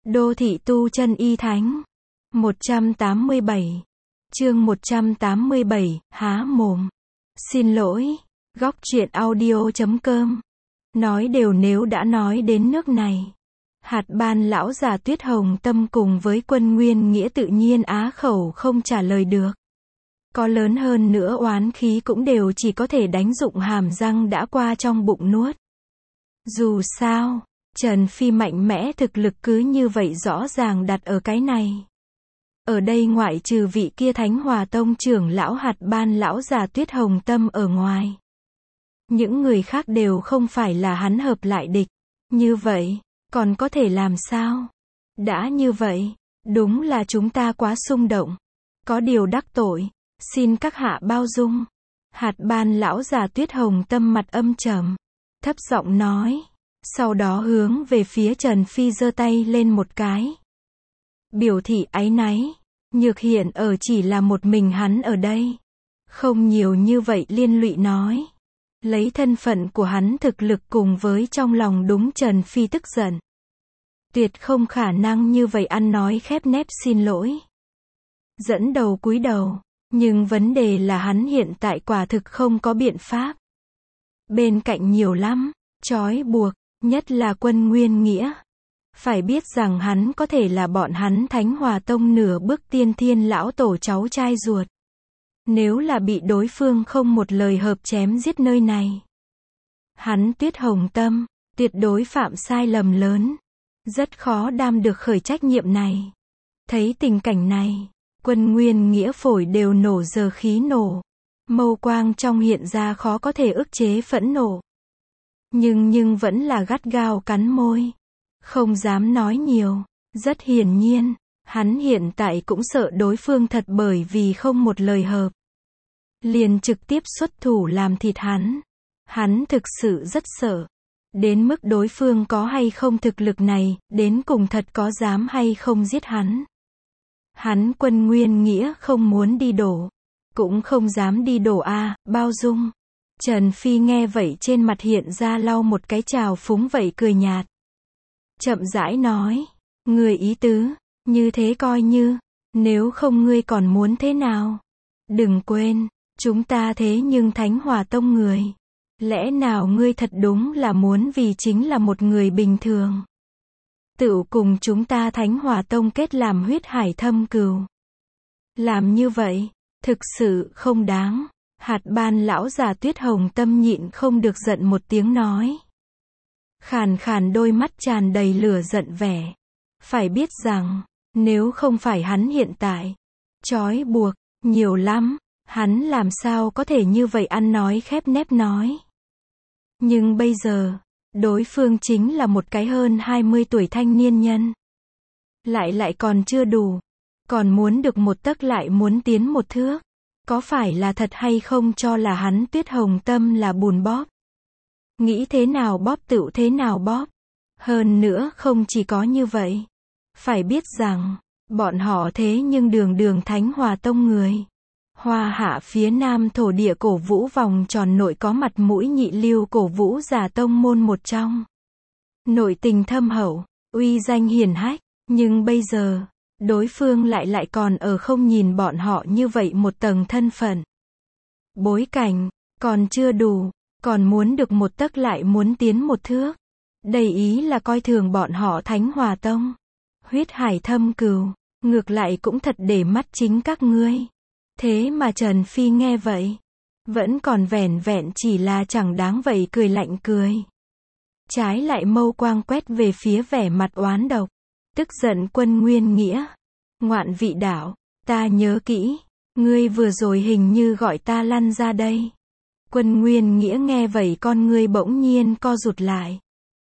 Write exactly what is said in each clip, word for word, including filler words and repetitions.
Đô thị tu chân y thánh. một trăm tám mươi bảy. Chương một trăm tám mươi bảy, há mồm. Xin lỗi. Góc truyện audio chấm com. Nói đều nếu đã nói đến nước này. Hạt ban lão già Tuyết Hồng Tâm cùng với Quân Nguyên Nghĩa tự nhiên á khẩu không trả lời được. Có lớn hơn nữa oán khí cũng đều chỉ có thể đánh dụng hàm răng đã qua trong bụng nuốt. Dù sao, Trần Phi mạnh mẽ thực lực cứ như vậy rõ ràng đặt ở cái này. Ở đây ngoại trừ vị kia Thánh Hòa Tông trưởng lão hạt ban lão già Tuyết Hồng Tâm ở ngoài. Những người khác đều không phải là hắn hợp lại địch. Như vậy, còn có thể làm sao? Đã như vậy, đúng là chúng ta quá xung động. Có điều đắc tội, xin các hạ bao dung. Hạt ban lão già Tuyết Hồng Tâm mặt âm trầm, thấp giọng nói. Sau đó hướng về phía Trần Phi giơ tay lên một cái. Biểu thị áy náy. Nhược hiện ở chỉ là một mình hắn ở đây. Không nhiều như vậy liên lụy nói. Lấy thân phận của hắn thực lực cùng với trong lòng đúng Trần Phi tức giận. Tuyệt không khả năng như vậy ăn nói khép nép xin lỗi. Dẫn đầu cúi đầu. Nhưng vấn đề là hắn hiện tại quả thực không có biện pháp. Bên cạnh nhiều lắm, trói buộc, nhất là Quân Nguyên Nghĩa. Phải biết rằng hắn có thể là bọn hắn Thánh Hòa Tông nửa bước tiên thiên lão tổ cháu trai ruột. Nếu là bị đối phương không một lời hợp chém giết nơi này. Hắn Tuyết Hồng Tâm, tuyệt đối phạm sai lầm lớn. Rất khó đam được khởi trách nhiệm này. Thấy tình cảnh này, Quân Nguyên Nghĩa phổi đều nổ giờ khí nổ. Mâu quang trong hiện ra khó có thể ức chế phẫn nộ. Nhưng nhưng vẫn là gắt gao cắn môi. Không dám nói nhiều. Rất hiển nhiên, hắn hiện tại cũng sợ đối phương thật bởi vì không một lời hợp. Liền trực tiếp xuất thủ làm thịt hắn. Hắn thực sự rất sợ. Đến mức đối phương có hay không thực lực này, đến cùng thật có dám hay không giết hắn. Hắn Quân Nguyên Nghĩa không muốn đi đổ. Cũng không dám đi đổ a à, bao dung. Trần Phi nghe vậy trên mặt hiện ra lau một cái trào phúng vậy cười nhạt. Chậm rãi nói. Người ý tứ, như thế coi như, nếu không ngươi còn muốn thế nào? Đừng quên, chúng ta thế nhưng Thánh Hòa Tông người. Lẽ nào ngươi thật đúng là muốn vì chính là một người bình thường? Tự cùng chúng ta Thánh Hòa Tông kết làm huyết hải thâm cừu. Làm như vậy, thực sự không đáng. Hạt ban lão già Tuyết Hồng Tâm nhịn không được giận một tiếng nói. Khàn khàn đôi mắt tràn đầy lửa giận vẻ. Phải biết rằng, nếu không phải hắn hiện tại, trói buộc, nhiều lắm, hắn làm sao có thể như vậy ăn nói khép nép nói. Nhưng bây giờ, đối phương chính là một cái hơn hai mươi tuổi thanh niên nhân. Lại lại còn chưa đủ, còn muốn được một tấc lại muốn tiến một thước. Có phải là thật hay không cho là hắn Tuyết Hồng Tâm là bùn bóp? Nghĩ thế nào bóp tựu thế nào bóp. Hơn nữa không chỉ có như vậy. Phải biết rằng, bọn họ thế nhưng đường đường Thánh Hòa Tông người. Hoa hạ phía nam thổ địa cổ vũ vòng tròn nội có mặt mũi nhị lưu cổ vũ giả tông môn một trong. Nội tình thâm hậu, uy danh hiển hách, nhưng bây giờ, đối phương lại lại còn ở không nhìn bọn họ như vậy một tầng thân phận. Bối cảnh, còn chưa đủ, còn muốn được một tấc lại muốn tiến một thước. Đầy ý là coi thường bọn họ Thánh Hòa Tông. Huyết hải thâm cừu, ngược lại cũng thật để mắt chính các ngươi. Thế mà Trần Phi nghe vậy, vẫn còn vẻn vẹn chỉ là chẳng đáng vậy cười lạnh cười. Trái lại mâu quang quét về phía vẻ mặt oán độc. Tức giận Quân Nguyên Nghĩa. Ngoạn vị đảo, ta nhớ kỹ, ngươi vừa rồi hình như gọi ta lăn ra đây. Quân Nguyên Nghĩa nghe vậy con ngươi bỗng nhiên co rụt lại.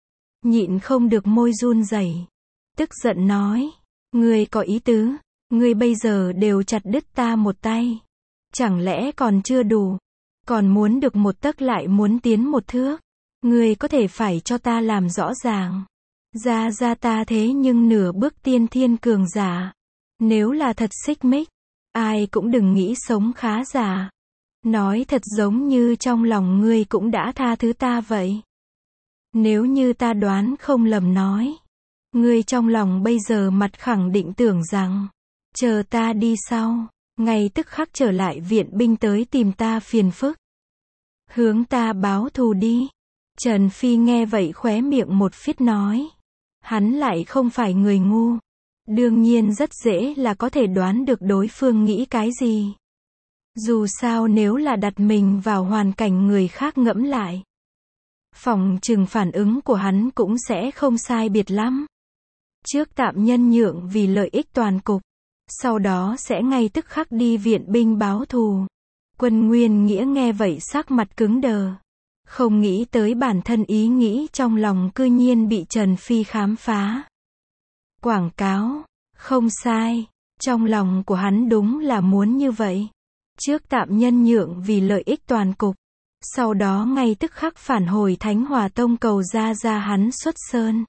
Nhịn không được môi run rẩy. Tức giận nói, ngươi có ý tứ, ngươi bây giờ đều chặt đứt ta một tay. Chẳng lẽ còn chưa đủ, còn muốn được một tấc lại muốn tiến một thước. Ngươi có thể phải cho ta làm rõ ràng. Ra ra ta thế nhưng nửa bước tiên thiên cường giả. Nếu là thật xích mích, ai cũng đừng nghĩ sống khá giả. Nói thật giống như trong lòng ngươi cũng đã tha thứ ta vậy. Nếu như ta đoán không lầm nói, Ngươi trong lòng bây giờ mặt khẳng định tưởng rằng, chờ ta đi sau, ngay tức khắc trở lại viện binh tới tìm ta phiền phức. Hướng ta báo thù đi. Trần Phi nghe vậy khóe miệng một phít nói. Hắn lại không phải người ngu. Đương nhiên rất dễ là có thể đoán được đối phương nghĩ cái gì. Dù sao nếu là đặt mình vào hoàn cảnh người khác ngẫm lại, phỏng chừng phản ứng của hắn cũng sẽ không sai biệt lắm. Trước tạm nhân nhượng vì lợi ích toàn cục, sau đó sẽ ngay tức khắc đi viện binh báo thù. Quân Nguyên Nghĩa nghe vậy sắc mặt cứng đờ. Không nghĩ tới bản thân ý nghĩ trong lòng cư nhiên bị Trần Phi khám phá. Quảng cáo, không sai, trong lòng của hắn đúng là muốn như vậy. Trước tạm nhân nhượng vì lợi ích toàn cục, sau đó ngay tức khắc phản hồi Thánh Hòa Tông cầu ra ra hắn xuất sơn.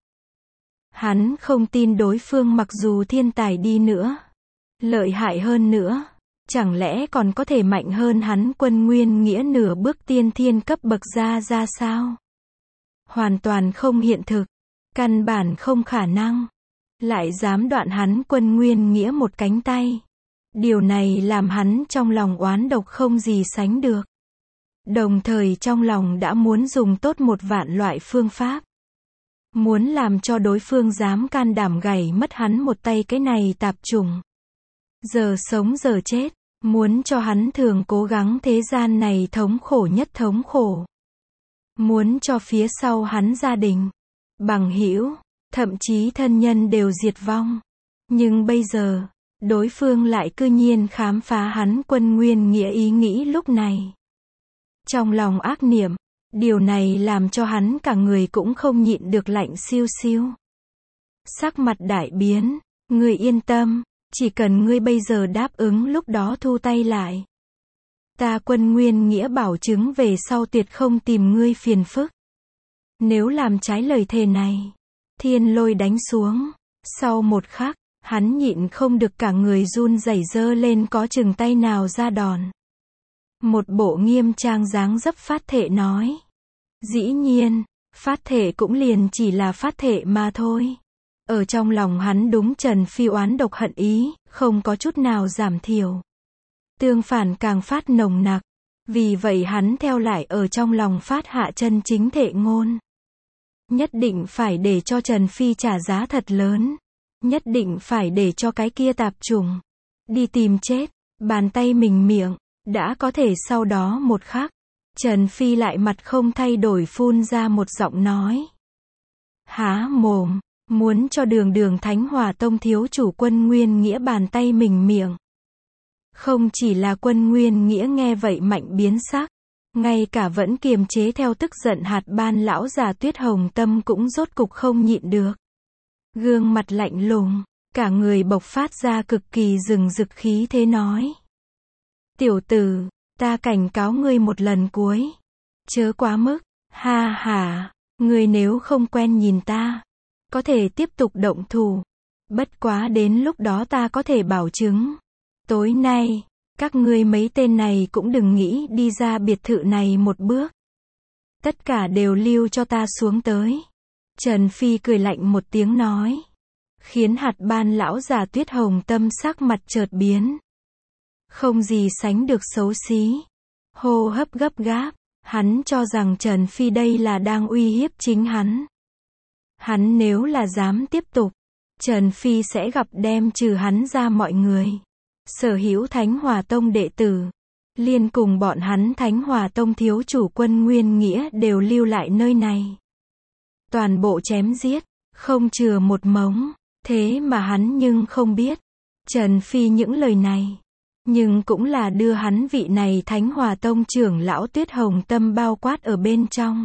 Hắn không tin đối phương mặc dù thiên tài đi nữa, lợi hại hơn nữa, chẳng lẽ còn có thể mạnh hơn hắn Quân Nguyên Nghĩa nửa bước tiên thiên cấp bậc ra ra sao? Hoàn toàn không hiện thực, căn bản không khả năng. Lại dám đoạn hắn Quân Nguyên Nghĩa một cánh tay. Điều này làm hắn trong lòng oán độc không gì sánh được. Đồng thời trong lòng đã muốn dùng tốt một vạn loại phương pháp. Muốn làm cho đối phương dám can đảm gảy mất hắn một tay cái này tạp chủng. Giờ sống giờ chết, muốn cho hắn thường cố gắng thế gian này thống khổ nhất thống khổ. Muốn cho phía sau hắn gia đình, bằng hữu, thậm chí thân nhân đều diệt vong. Nhưng bây giờ, đối phương lại cư nhiên khám phá hắn Quân Nguyên Nghĩa ý nghĩ lúc này. Trong lòng ác niệm, điều này làm cho hắn cả người cũng không nhịn được lạnh siêu siêu. Sắc mặt đại biến, ngươi yên tâm, chỉ cần ngươi bây giờ đáp ứng lúc đó thu tay lại. Ta Quân Nguyên Nghĩa bảo chứng về sau tuyệt không tìm ngươi phiền phức. Nếu làm trái lời thề này, thiên lôi đánh xuống, sau một khắc, hắn nhịn không được cả người run rẩy giơ lên có chừng tay nào ra đòn. Một bộ nghiêm trang dáng dấp phát thệ nói. Dĩ nhiên, phát thệ cũng liền chỉ là phát thệ mà thôi. Ở trong lòng hắn đúng Trần Phi oán độc hận ý, không có chút nào giảm thiểu. Tương phản càng phát nồng nặc. Vì vậy hắn theo lại ở trong lòng phát hạ chân chính thệ ngôn. Nhất định phải để cho Trần Phi trả giá thật lớn. Nhất định phải để cho cái kia tạp chủng đi tìm chết. Bàn tay mình miệng, đã có thể sau đó một khắc. Trần Phi lại mặt không thay đổi phun ra một giọng nói. Há mồm, muốn cho đường đường Thánh Hòa Tông thiếu chủ Quân Nguyên Nghĩa bàn tay mình miệng. Không chỉ là Quân Nguyên Nghĩa nghe vậy mạnh biến sắc, ngay cả vẫn kiềm chế theo tức giận hạt ban lão già Tuyết Hồng Tâm cũng rốt cục không nhịn được. Gương mặt lạnh lùng, cả người bộc phát ra cực kỳ rừng rực khí thế nói. Tiểu tử, ta cảnh cáo ngươi một lần cuối. Chớ quá mức, ha ha, ngươi nếu không quen nhìn ta, có thể tiếp tục động thủ. Bất quá đến lúc đó ta có thể bảo chứng. Tối nay, các ngươi mấy tên này cũng đừng nghĩ đi ra biệt thự này một bước. Tất cả đều lưu cho ta xuống tới. Trần Phi cười lạnh một tiếng nói. Khiến hạt ban lão già Tuyết Hồng Tâm sắc mặt chợt biến. Không gì sánh được xấu xí. Hô hấp gấp gáp. Hắn cho rằng Trần Phi đây là đang uy hiếp chính hắn. Hắn nếu là dám tiếp tục, Trần Phi sẽ gặp đem trừ hắn ra mọi người. Sở hữu Thánh Hòa Tông đệ tử, liên cùng bọn hắn Thánh Hòa Tông thiếu chủ Quân Nguyên Nghĩa đều lưu lại nơi này. Toàn bộ chém giết, không chừa một mống. Thế mà hắn nhưng không biết, Trần Phi những lời này, nhưng cũng là đưa hắn vị này Thánh Hòa Tông trưởng lão Tuyết Hồng Tâm bao quát ở bên trong.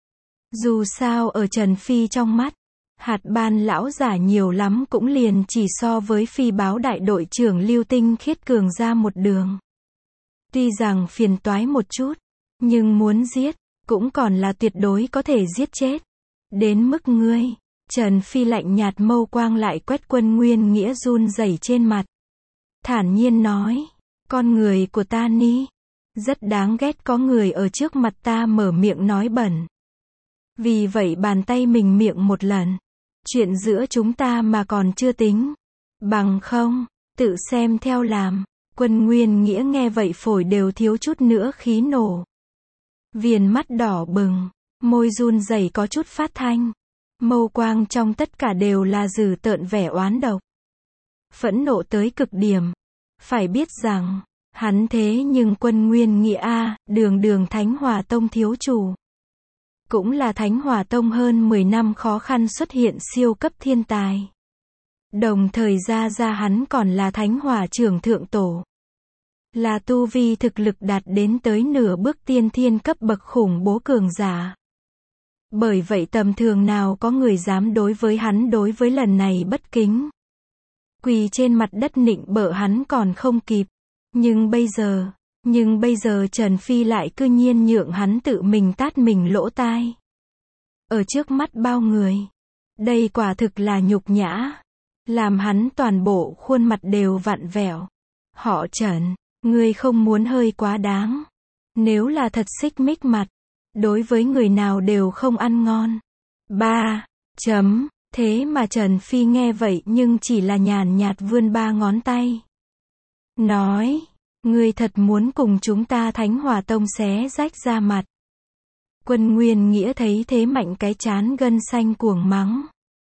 Dù sao ở Trần Phi trong mắt, hạt ban lão giả nhiều lắm cũng liền chỉ so với phi báo đại đội trưởng Lưu Tinh Khiết cường ra một đường. Tuy rằng phiền toái một chút, nhưng muốn giết, cũng còn là tuyệt đối có thể giết chết. Đến mức ngươi, Trần Phi lạnh nhạt mâu quang lại quét Quân Nguyên Nghĩa run rẩy trên mặt. Thản nhiên nói, con người của ta ni, rất đáng ghét có người ở trước mặt ta mở miệng nói bẩn. Vì vậy bàn tay mình miệng một lần, Chuyện giữa chúng ta mà còn chưa tính. Bằng không, tự xem theo làm. Quân Nguyên Nghĩa nghe vậy phổi đều thiếu chút nữa khí nổ. Viền mắt đỏ bừng, môi run rẩy có chút phát thanh. Mâu quang trong tất cả đều là dừ tợn vẻ oán độc. Phẫn nộ tới cực điểm. Phải biết rằng, hắn thế nhưng Quân Nguyên Nghĩa a, đường đường Thánh Hỏa Tông thiếu chủ. Cũng là Thánh Hỏa Tông hơn mười năm khó khăn xuất hiện siêu cấp thiên tài. Đồng thời ra ra hắn còn là Thánh Hỏa trưởng thượng tổ. Là tu vi thực lực đạt đến tới nửa bước tiên thiên cấp bậc khủng bố cường giả. Bởi vậy tầm thường nào có người dám đối với hắn đối với lần này bất kính. Quỳ trên mặt đất nịnh bợ hắn còn không kịp. Nhưng bây giờ, nhưng bây giờ Trần Phi lại cư nhiên nhượng hắn tự mình tát mình lỗ tai. Ở trước mắt bao người. Đây quả thực là nhục nhã. Làm hắn toàn bộ khuôn mặt đều vặn vẹo. Họ Trần, ngươi không muốn hơi quá đáng. Nếu là thật xích mích mặt, đối với người nào đều không ăn ngon. Ba, chấm, thế mà Trần Phi nghe vậy nhưng chỉ là nhàn nhạt vươn ba ngón tay. Nói, ngươi thật muốn cùng chúng ta Thánh Hỏa Tông xé rách ra mặt. Quân Nguyên Nghĩa thấy thế mạnh cái chán gân xanh cuồng mắng.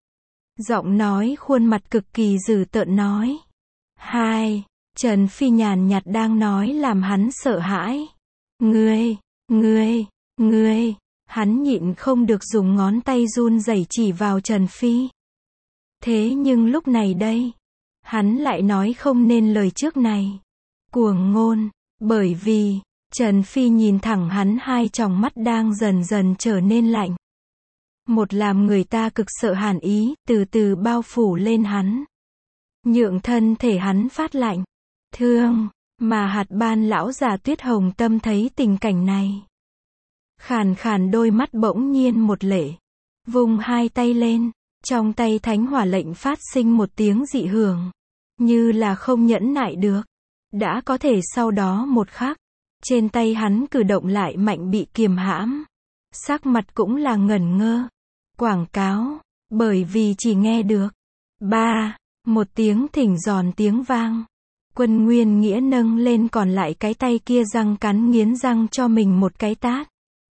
Giọng nói khuôn mặt cực kỳ dữ tợn nói. Hai, Trần Phi nhàn nhạt đang nói làm hắn sợ hãi. Ngươi, ngươi, ngươi, hắn nhịn không được dùng ngón tay run rẩy chỉ vào Trần Phi. Thế nhưng lúc này đây, hắn lại nói không nên lời trước này. Cuồng ngôn, bởi vì, Trần Phi nhìn thẳng hắn hai tròng mắt đang dần dần trở nên lạnh. Một làm người ta cực sợ hàn ý, từ từ bao phủ lên hắn. Nhượng thân thể hắn phát lạnh. Thương, mà hạt ban lão già Tuyết Hồng Tâm thấy tình cảnh này. Khàn khàn đôi mắt bỗng nhiên một lệ. Vùng hai tay lên, trong tay thánh hỏa lệnh phát sinh một tiếng dị hưởng. Như là không nhẫn nại được. Đã có thể sau đó một khắc, trên tay hắn cử động lại mạnh bị kiềm hãm. Sắc mặt cũng là ngẩn ngơ. Quảng cáo, bởi vì chỉ nghe được. Ba, một tiếng thỉnh giòn tiếng vang. Quân Nguyên Nghĩa nâng lên còn lại cái tay kia răng cắn nghiến răng cho mình một cái tát.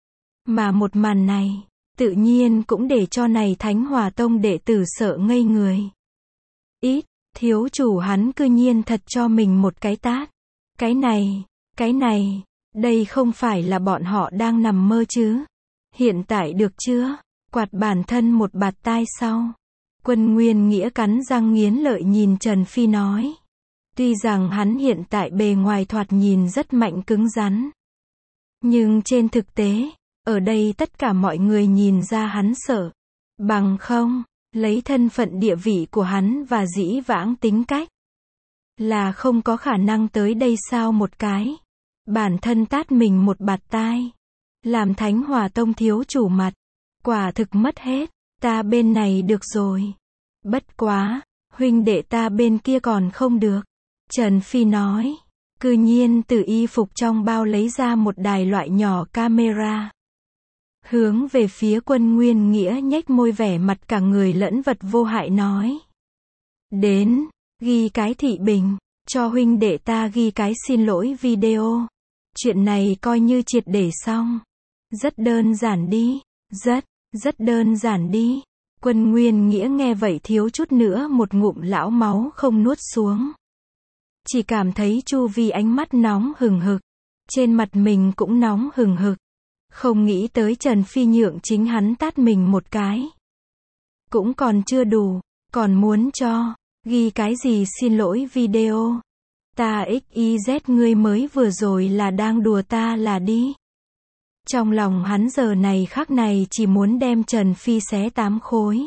Mà một màn này, tự nhiên cũng để cho này Thánh Hỏa Tông đệ tử sợ ngây người. Ít, thiếu chủ hắn cư nhiên thật cho mình một cái tát. Cái này, cái này, đây không phải là bọn họ đang nằm mơ chứ. Hiện tại được chưa? Quạt bản thân một bạt tai sau. Quân Nguyên Nghĩa cắn răng nghiến lợi nhìn Trần Phi nói. Tuy rằng hắn hiện tại bề ngoài thoạt nhìn rất mạnh cứng rắn. Nhưng trên thực tế, ở đây tất cả mọi người nhìn ra hắn sợ. Bằng không, lấy thân phận địa vị của hắn và dĩ vãng tính cách. Là không có khả năng tới đây sao một cái. Bản thân tát mình một bạt tai. Làm Thánh Hỏa Tông thiếu chủ mặt. Quả thực mất hết. Ta bên này được rồi. Bất quá, huynh đệ ta bên kia còn không được. Trần Phi nói. Cư nhiên từ y phục trong bao lấy ra một đài loại nhỏ camera. Hướng về phía Quân Nguyên Nghĩa nhếch môi vẻ mặt cả người lẫn vật vô hại nói. Đến, ghi cái thị bình, cho huynh đệ ta ghi cái xin lỗi video. Chuyện này coi như triệt để xong. Rất đơn giản đi, rất, rất đơn giản đi. Quân Nguyên Nghĩa nghe vậy thiếu chút nữa một ngụm lão máu không nuốt xuống. Chỉ cảm thấy chu vi ánh mắt nóng hừng hực. Trên mặt mình cũng nóng hừng hực. Không nghĩ tới Trần Phi nhượng chính hắn tát mình một cái. Cũng còn chưa đủ, còn muốn cho, ghi cái gì xin lỗi video. Ta ích y dét ngươi mới vừa rồi là đang đùa ta là đi. Trong lòng hắn giờ này khắc này chỉ muốn đem Trần Phi xé tám khối.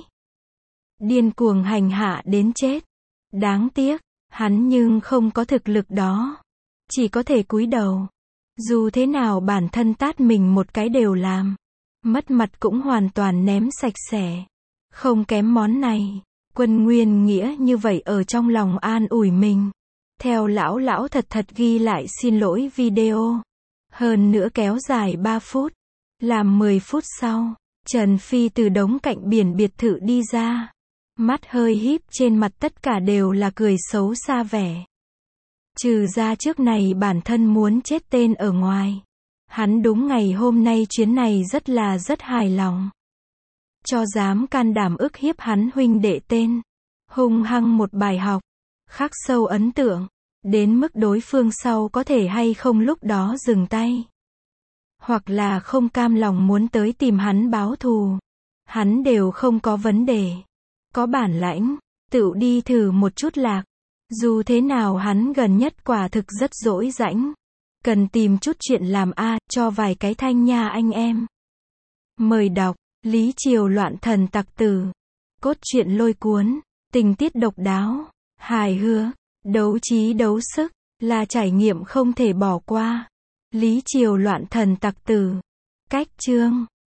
Điên cuồng hành hạ đến chết. Đáng tiếc, hắn nhưng không có thực lực đó. Chỉ có thể cúi đầu. Dù thế nào bản thân tát mình một cái đều làm. Mất mặt cũng hoàn toàn ném sạch sẽ. Không kém món này. Quân Nguyên Nghĩa như vậy ở trong lòng an ủi mình. Theo lão lão thật thật ghi lại xin lỗi video. Hơn nữa kéo dài ba phút. Làm mười phút sau, Trần Phi từ đống cạnh biển biệt thự đi ra. Mắt hơi híp trên mặt tất cả đều là cười xấu xa vẻ. Trừ ra trước này bản thân muốn chết tên ở ngoài. Hắn đúng ngày hôm nay chuyến này rất là rất hài lòng. Cho dám can đảm ức hiếp hắn huynh đệ tên. Hung hăng một bài học. Khắc sâu ấn tượng. Đến mức đối phương sau có thể hay không lúc đó dừng tay. Hoặc là không cam lòng muốn tới tìm hắn báo thù. Hắn đều không có vấn đề. Có bản lãnh, tự đi thử một chút lạc. Dù thế nào hắn gần nhất quả thực rất dỗi rãnh. Cần tìm chút chuyện làm a, cho vài cái thanh nha anh em. Mời đọc, Lý Triều loạn thần tặc tử. Cốt truyện lôi cuốn, tình tiết độc đáo, hài hước, đấu trí đấu sức, là trải nghiệm không thể bỏ qua. Lý Triều loạn thần tặc tử. Cách chương